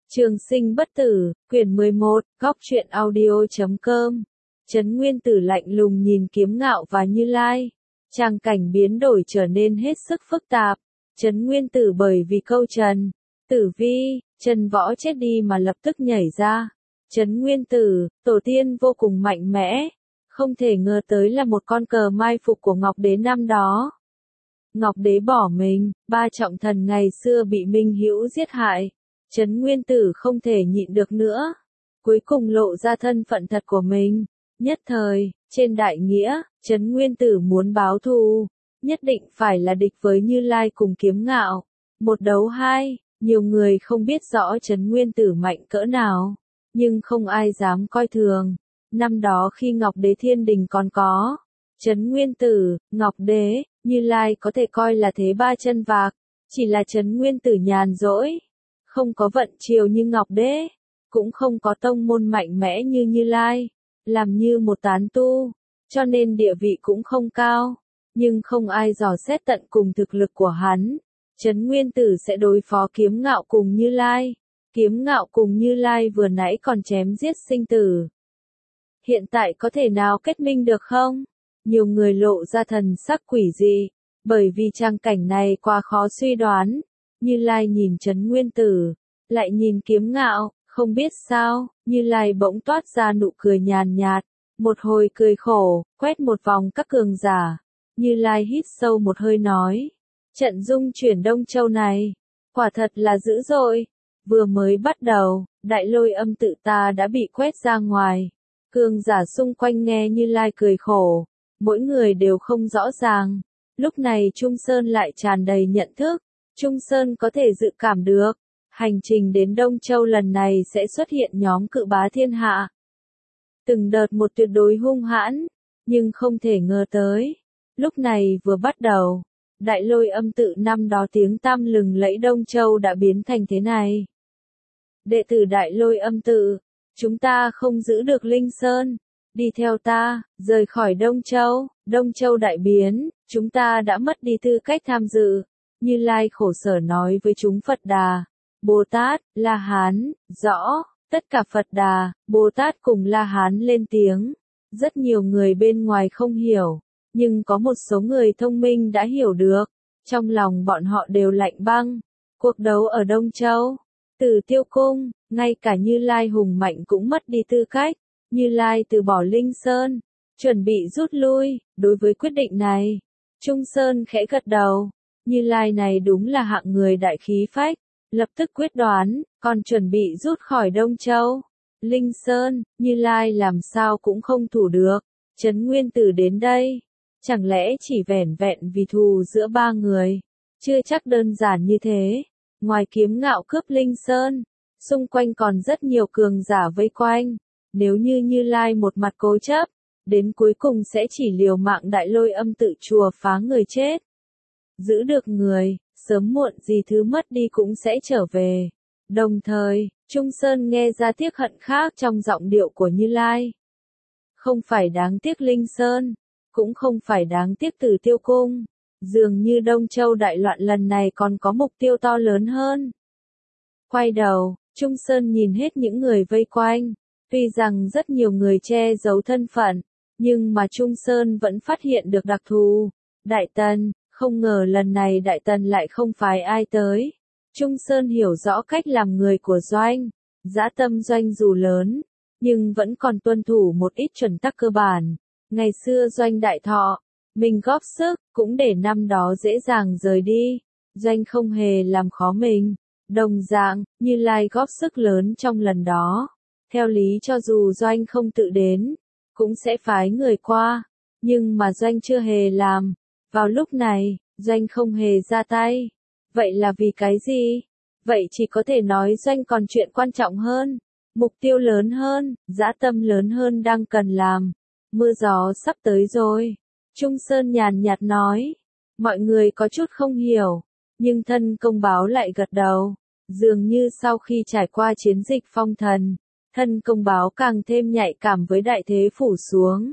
Trường sinh bất tử, quyển 11, góc truyện audio.com. Trấn Nguyên Tử lạnh lùng nhìn Kiếm Ngạo và Như Lai. Tràng cảnh biến đổi trở nên hết sức phức tạp. Trấn Nguyên Tử bởi vì câu Trần Tử Vi, Trần Võ chết đi mà lập tức nhảy ra. Trấn Nguyên Tử, tổ tiên vô cùng mạnh mẽ. Không thể ngờ tới là một con cờ mai phục của Ngọc Đế năm đó. Ngọc Đế bỏ mình, ba trọng thần ngày xưa bị Minh Hữu giết hại. Trấn Nguyên Tử không thể nhịn được nữa. Cuối cùng lộ ra thân phận thật của mình. Nhất thời, trên đại nghĩa, Trấn Nguyên Tử muốn báo thù. Nhất định phải là địch với Như Lai cùng Kiếm Ngạo. Một đấu hai, nhiều người không biết rõ Trấn Nguyên Tử mạnh cỡ nào. Nhưng không ai dám coi thường. Năm đó khi Ngọc Đế Thiên Đình còn có Trấn Nguyên Tử, Ngọc Đế, Như Lai có thể coi là thế ba chân vạc. Chỉ là Trấn Nguyên Tử nhàn rỗi. Không có vận chiều như Ngọc Đế, cũng không có tông môn mạnh mẽ như Như Lai, làm như một tán tu, cho nên địa vị cũng không cao, nhưng không ai dò xét tận cùng thực lực của hắn. Trấn Nguyên Tử sẽ đối phó Kiếm Ngạo cùng Như Lai. Kiếm Ngạo cùng Như Lai vừa nãy còn chém giết sinh tử. Hiện tại có thể nào kết minh được không? Nhiều người lộ ra thần sắc quỷ dị, bởi vì trang cảnh này quá khó suy đoán. Như Lai nhìn Trấn Nguyên Tử, lại nhìn Kiếm Ngạo, không biết sao, Như Lai bỗng toát ra nụ cười nhàn nhạt, một hồi cười khổ, quét một vòng các cường giả. Như Lai hít sâu một hơi nói, trận dung chuyển Đông Châu này, quả thật là dữ dội, vừa mới bắt đầu, đại lôi âm tự ta đã bị quét ra ngoài. Cường giả xung quanh nghe Như Lai cười khổ, mỗi người đều không rõ ràng, lúc này Trung Sơn lại tràn đầy nhận thức. Trung Sơn có thể dự cảm được, hành trình đến Đông Châu lần này sẽ xuất hiện nhóm cự bá thiên hạ. Từng đợt một tuyệt đối hung hãn, nhưng không thể ngờ tới. Lúc này vừa bắt đầu, đại lôi âm tự năm đó tiếng tăm lừng lẫy Đông Châu đã biến thành thế này. Đệ tử đại lôi âm tự, chúng ta không giữ được Linh Sơn, đi theo ta, rời khỏi Đông Châu đại biến, chúng ta đã mất đi tư cách tham dự. Như Lai khổ sở nói với chúng Phật Đà, Bồ Tát, La Hán, rõ, tất cả Phật Đà, Bồ Tát cùng La Hán lên tiếng. Rất nhiều người bên ngoài không hiểu, nhưng có một số người thông minh đã hiểu được. Trong lòng bọn họ đều lạnh băng. Cuộc đấu ở Đông Châu, Tử Tiêu Cung, ngay cả Như Lai hùng mạnh cũng mất đi tư cách. Như Lai từ bỏ Linh Sơn, chuẩn bị rút lui. Đối với quyết định này, Trung Sơn khẽ gật đầu. Như Lai này đúng là hạng người đại khí phách, lập tức quyết đoán, còn chuẩn bị rút khỏi Đông Châu. Linh Sơn, Như Lai làm sao cũng không thủ được. Trấn Nguyên Tử đến đây, chẳng lẽ chỉ vẻn vẹn vì thù giữa ba người? Chưa chắc đơn giản như thế. Ngoài Kiếm Ngạo cướp Linh Sơn, xung quanh còn rất nhiều cường giả vây quanh. Nếu như Như Lai một mặt cố chấp, đến cuối cùng sẽ chỉ liều mạng đại lôi âm tự chùa phá người chết. Giữ được người, sớm muộn gì thứ mất đi cũng sẽ trở về. Đồng thời, Trung Sơn nghe ra tiếc hận khác trong giọng điệu của Như Lai. Không phải đáng tiếc Linh Sơn, cũng không phải đáng tiếc Tử Tiêu Cung. Dường như Đông Châu đại loạn lần này còn có mục tiêu to lớn hơn. Quay đầu, Trung Sơn nhìn hết những người vây quanh. Tuy rằng rất nhiều người che giấu thân phận, nhưng mà Trung Sơn vẫn phát hiện được đặc thù. Đại Tần. Không ngờ lần này Đại Tần lại không phải ai tới. Trung Sơn hiểu rõ cách làm người của Doanh. Dã tâm Doanh dù lớn, nhưng vẫn còn tuân thủ một ít chuẩn tắc cơ bản. Ngày xưa Doanh đại thọ, mình góp sức, cũng để năm đó dễ dàng rời đi. Doanh không hề làm khó mình. Đồng dạng, Như Lai góp sức lớn trong lần đó. Theo lý cho dù Doanh không tự đến, cũng sẽ phái người qua. Nhưng mà Doanh chưa hề làm. Vào lúc này, Doanh không hề ra tay. Vậy là vì cái gì? Vậy chỉ có thể nói Doanh còn chuyện quan trọng hơn. Mục tiêu lớn hơn, dã tâm lớn hơn đang cần làm. Mưa gió sắp tới rồi. Trung Sơn nhàn nhạt nói. Mọi người có chút không hiểu. Nhưng thân công báo lại gật đầu. Dường như sau khi trải qua chiến dịch phong thần, thân công báo càng thêm nhạy cảm với đại thế phủ xuống.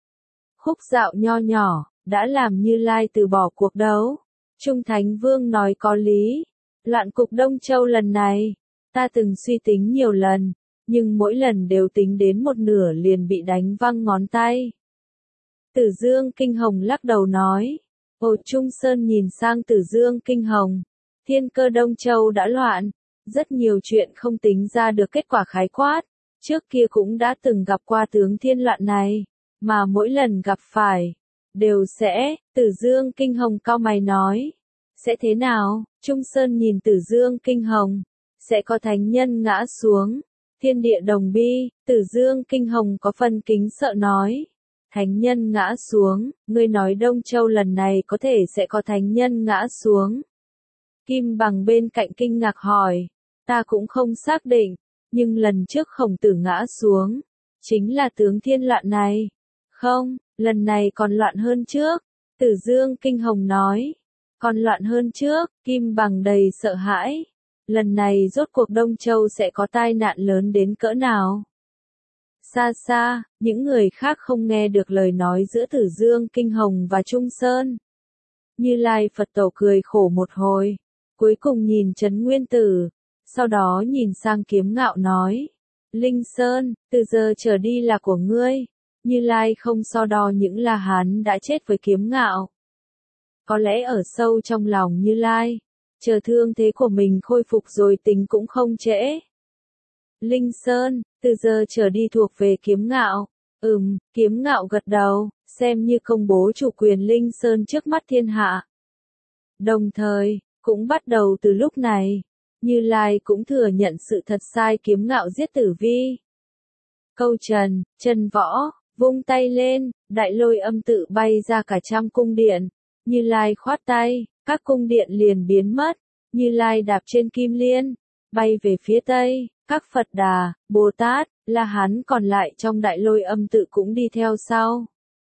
Khúc dạo nho nhỏ đã làm Như Lai từ bỏ cuộc đấu. Trung Thánh Vương nói có lý. Loạn cục Đông Châu lần này, Ta từng suy tính nhiều lần, nhưng mỗi lần đều tính đến một nửa liền bị đánh văng ngón tay. Tử Dương Kinh Hồng lắc đầu nói. Hồ Trung Sơn nhìn sang Tử Dương Kinh Hồng. Thiên cơ Đông Châu đã loạn. Rất nhiều chuyện không tính ra được kết quả khái quát. Trước kia cũng đã từng gặp qua tướng thiên loạn này. Mà mỗi lần gặp phải, đều sẽ, Tử Dương Kinh Hồng cau mày nói. Sẽ thế nào? Trung Sơn nhìn Tử Dương Kinh Hồng. Sẽ có thánh nhân ngã xuống. Thiên địa đồng bi, Tử Dương Kinh Hồng có phần kính sợ nói. Thánh nhân ngã xuống, ngươi nói Đông Châu lần này có thể sẽ có thánh nhân ngã xuống. Kim Bằng bên cạnh kinh ngạc hỏi, ta cũng không xác định, nhưng lần trước Khổng Tử ngã xuống, chính là tướng thiên loạn này. Không, lần này còn loạn hơn trước, Tử Dương Kinh Hồng nói. Còn loạn hơn trước, Kim Bằng đầy sợ hãi. Lần này rốt cuộc Đông Châu sẽ có tai nạn lớn đến cỡ nào? Xa xa, những người khác không nghe được lời nói giữa Tử Dương Kinh Hồng và Trung Sơn. Như Lai Phật Tổ cười khổ một hồi, cuối cùng nhìn Trấn Nguyên Tử, sau đó nhìn sang Kiếm Ngạo nói, Linh Sơn, từ giờ trở đi là của ngươi. Như Lai không so đo những La Hán đã chết với Kiếm Ngạo. Có lẽ ở sâu trong lòng Như Lai, chờ thương thế của mình khôi phục rồi tính cũng không trễ. Linh Sơn, từ giờ trở đi thuộc về Kiếm Ngạo. Kiếm Ngạo gật đầu, xem như công bố chủ quyền Linh Sơn trước mắt thiên hạ. Đồng thời, cũng bắt đầu từ lúc này, Như Lai cũng thừa nhận sự thật sai Kiếm Ngạo giết Tử Vi. Câu trần, Trần Võ, vung tay lên, đại lôi âm tự bay ra cả trăm cung điện. Như Lai khoát tay, các cung điện liền biến mất. Như Lai đạp trên kim liên, bay về phía tây. Các Phật Đà, Bồ Tát, La Hán còn lại trong đại lôi âm tự cũng đi theo sau.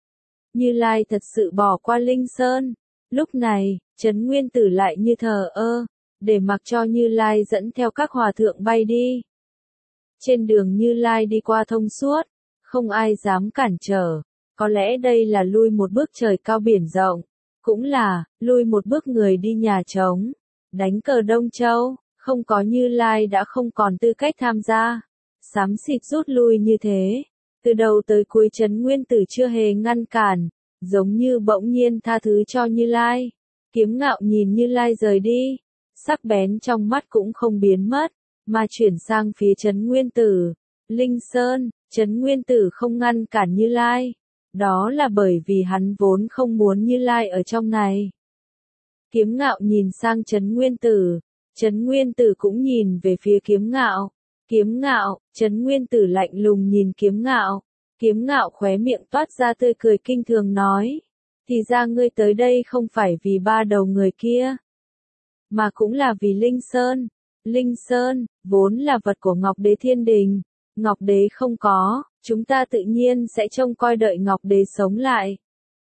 Như Lai thật sự bỏ qua Linh Sơn. Lúc này, Trấn Nguyên Tử lại như thờ ơ, để mặc cho Như Lai dẫn theo các hòa thượng bay đi. Trên đường Như Lai đi qua thông suốt, không ai dám cản trở. Có lẽ đây là lui một bước trời cao biển rộng, cũng là lui một bước người đi nhà trống. Đánh cờ Đông Châu, không có Như Lai đã không còn tư cách tham gia. Xám xịt rút lui như thế, từ đầu tới cuối Trấn Nguyên Tử chưa hề ngăn cản, giống như bỗng nhiên tha thứ cho Như Lai. Kiếm Ngạo nhìn Như Lai rời đi, sắc bén trong mắt cũng không biến mất, mà chuyển sang phía Trấn Nguyên Tử. Linh Sơn, Trấn Nguyên Tử không ngăn cản Như Lai, đó là bởi vì hắn vốn không muốn Như Lai ở trong này. Kiếm Ngạo nhìn sang Trấn Nguyên Tử, Trấn Nguyên Tử cũng nhìn về phía Kiếm Ngạo. Kiếm Ngạo, Trấn Nguyên Tử lạnh lùng nhìn Kiếm Ngạo. Kiếm Ngạo khóe miệng toát ra tươi cười kinh thường nói, thì ra ngươi tới đây không phải vì ba đầu người kia, mà cũng là vì Linh Sơn. Linh Sơn, vốn là vật của Ngọc Đế Thiên Đình. Ngọc Đế không có, chúng ta tự nhiên sẽ trông coi đợi Ngọc Đế sống lại.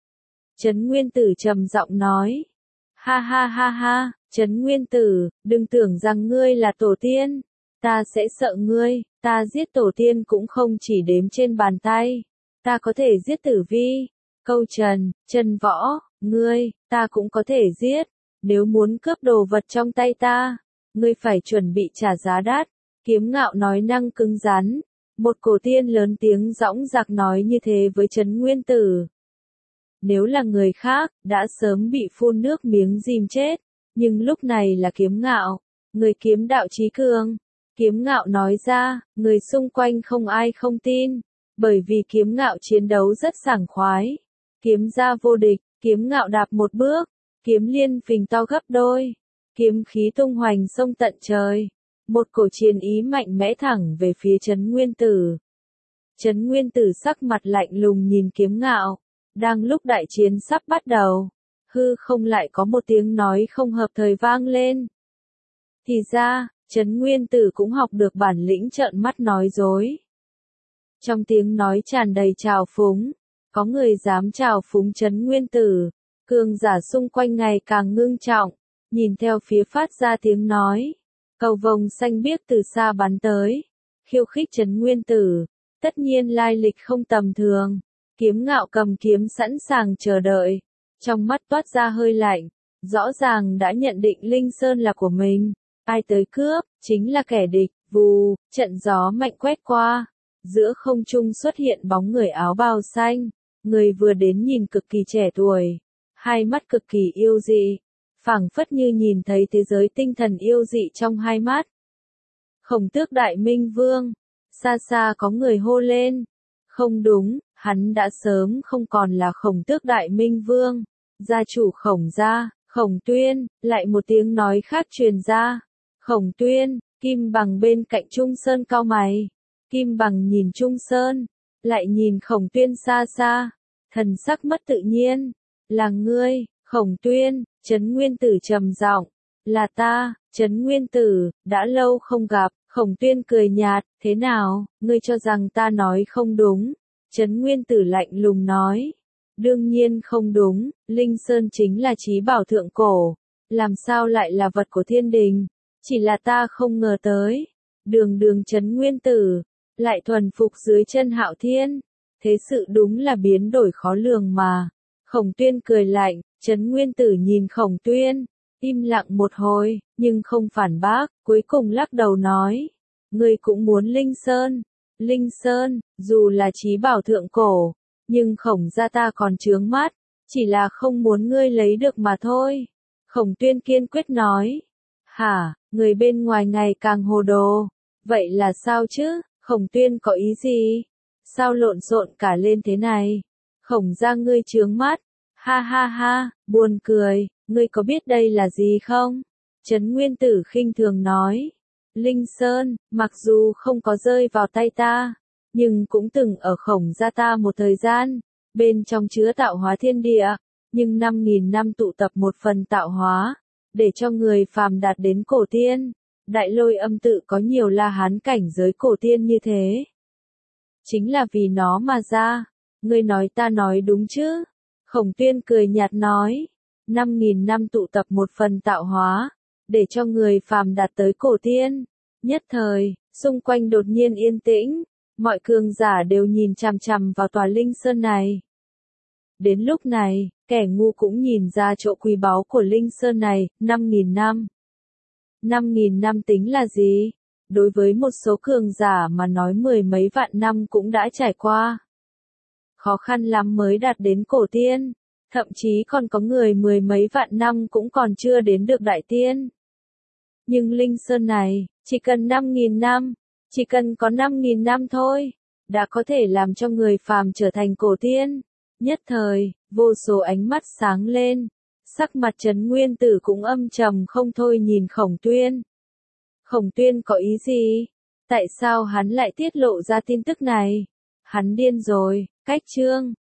Trấn Nguyên Tử trầm giọng nói, ha ha ha ha, Trấn Nguyên Tử, đừng tưởng rằng ngươi là tổ tiên. Ta sẽ sợ ngươi, ta giết tổ tiên cũng không chỉ đếm trên bàn tay. Ta có thể giết Tử Vi, Câu Trần, Trần Võ, ngươi, ta cũng có thể giết. Nếu muốn cướp đồ vật trong tay ta, ngươi phải chuẩn bị trả giá đắt. Kiếm Ngạo nói năng cứng rắn. Một cổ tiên lớn tiếng dõng dạc nói như thế với Trấn Nguyên Tử. Nếu là người khác, đã sớm bị phun nước miếng dìm chết. Nhưng lúc này là Kiếm Ngạo, người kiếm đạo trí cường. Kiếm Ngạo nói ra, người xung quanh không ai không tin, bởi vì Kiếm Ngạo chiến đấu rất sảng khoái. Kiếm ra vô địch, Kiếm Ngạo đạp một bước, kiếm liên phình to gấp đôi, kiếm khí tung hoành sông tận trời. Một cổ chiến ý mạnh mẽ thẳng về phía Trấn Nguyên Tử. Trấn Nguyên Tử sắc mặt lạnh lùng nhìn Kiếm Ngạo. Đang lúc đại chiến sắp bắt đầu, hư không lại có một tiếng nói không hợp thời vang lên. Thì ra, Trấn Nguyên Tử cũng học được bản lĩnh trợn mắt nói dối. Trong tiếng nói tràn đầy trào phúng, có người dám trào phúng Trấn Nguyên Tử. Cường giả xung quanh ngày càng ngưng trọng, nhìn theo phía phát ra tiếng nói. Cầu vồng xanh biếc từ xa bắn tới, khiêu khích Trấn Nguyên Tử, tất nhiên lai lịch không tầm thường. Kiếm Ngạo cầm kiếm sẵn sàng chờ đợi, trong mắt toát ra hơi lạnh, rõ ràng đã nhận định Linh Sơn là của mình, ai tới cướp, chính là kẻ địch. Vù, trận gió mạnh quét qua. Giữa không trung xuất hiện bóng người áo bào xanh. Người vừa đến nhìn cực kỳ trẻ tuổi. Hai mắt cực kỳ yêu dị. Phảng phất như nhìn thấy thế giới tinh thần yêu dị trong hai mắt. Khổng Tước Đại Minh Vương. Xa xa có người hô lên. Không đúng, hắn đã sớm không còn là Khổng Tước Đại Minh Vương. Gia chủ Khổng gia, Khổng Tuyên, lại một tiếng nói khác truyền ra. Khổng Tuyên, Kim Bằng bên cạnh Trung Sơn cau mày. Kim Bằng nhìn Trung Sơn, lại nhìn Khổng Tuyên xa xa, thần sắc mất tự nhiên. Là ngươi, Khổng Tuyên, Trấn Nguyên Tử trầm giọng. Là ta, Trấn Nguyên Tử, đã lâu không gặp. Khổng Tuyên cười nhạt, thế nào, ngươi cho rằng ta nói không đúng? Trấn Nguyên Tử lạnh lùng nói. Đương nhiên không đúng, Linh Sơn chính là trí bảo thượng cổ. Làm sao lại là vật của thiên đình? Chỉ là ta không ngờ tới. Đường Trấn Nguyên Tử, lại thuần phục dưới chân Hạo Thiên. Thế sự đúng là biến đổi khó lường mà. Khổng Tuyên cười lạnh, Trấn Nguyên Tử nhìn Khổng Tuyên. Im lặng một hồi, nhưng không phản bác, cuối cùng lắc đầu nói. Ngươi cũng muốn Linh Sơn. Linh Sơn, dù là trí bảo thượng cổ, nhưng Khổng gia ta còn chướng mắt, chỉ là không muốn ngươi lấy được mà thôi. Khổng Tuyên kiên quyết nói. Hả, người bên ngoài ngày càng hồ đồ. Vậy là sao chứ, Khổng Tuyên có ý gì? Sao lộn xộn cả lên thế này? Khổng gia ngươi chướng mắt. Ha ha ha, buồn cười, ngươi có biết đây là gì không? Trấn Nguyên Tử khinh thường nói. Linh Sơn, mặc dù không có rơi vào tay ta, nhưng cũng từng ở Khổng gia ta một thời gian, bên trong chứa tạo hóa thiên địa, nhưng 5.000 năm tụ tập một phần tạo hóa, để cho người phàm đạt đến cổ tiên. Đại Lôi Âm tự có nhiều La Hán cảnh giới cổ tiên như thế. Chính là vì nó mà ra. Ngươi nói ta nói đúng chứ? Khổng Tuyên cười nhạt nói. 5.000 năm tụ tập một phần tạo hóa, để cho người phàm đạt tới cổ tiên. Nhất thời, xung quanh đột nhiên yên tĩnh, mọi cường giả đều nhìn chằm chằm vào tòa Linh Sơn này. Đến lúc này, kẻ ngu cũng nhìn ra chỗ quý báu của Linh Sơn này. 5.000 năm. 5.000 năm tính là gì? Đối với một số cường giả mà nói 10 mấy vạn năm cũng đã trải qua. Khó khăn lắm mới đạt đến cổ tiên, thậm chí còn có người 10 mấy vạn năm cũng còn chưa đến được đại tiên. Nhưng Linh Sơn này, chỉ cần 5.000 năm, chỉ cần có 5.000 năm thôi, đã có thể làm cho người phàm trở thành cổ tiên. Nhất thời, vô số ánh mắt sáng lên, sắc mặt Trấn Nguyên Tử cũng âm trầm không thôi nhìn Khổng Tuyên. Khổng Tuyên có ý gì? Tại sao hắn lại tiết lộ ra tin tức này? Hắn điên rồi, cách chương.